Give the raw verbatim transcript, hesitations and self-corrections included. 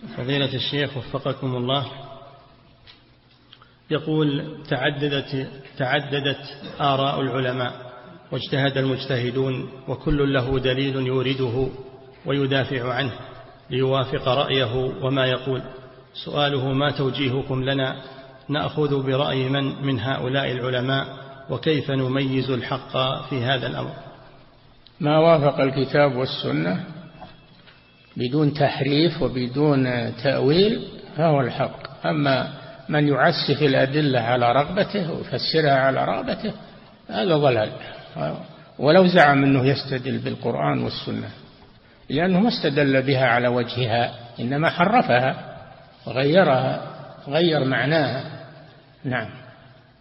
فضيلة الشيخ وفقكم الله، يقول تعددت تعددت آراء العلماء واجتهد المجتهدون وكل له دليل يورده ويدافع عنه ليوافق رأيه وما يقول. سؤاله: ما توجيهكم لنا نأخذ برأي من من هؤلاء العلماء، وكيف نميز الحق في هذا الأمر؟ ما وافق الكتاب والسنة بدون تحريف وبدون تأويل فهو الحق. أما من يعسف الأدلة على رغبته ويفسرها على رغبته هذا ضلال، ولو زعم أنه يستدل بالقرآن والسنة، لأنه ما استدل بها على وجهها، إنما حرفها وغيرها، غير معناها. نعم.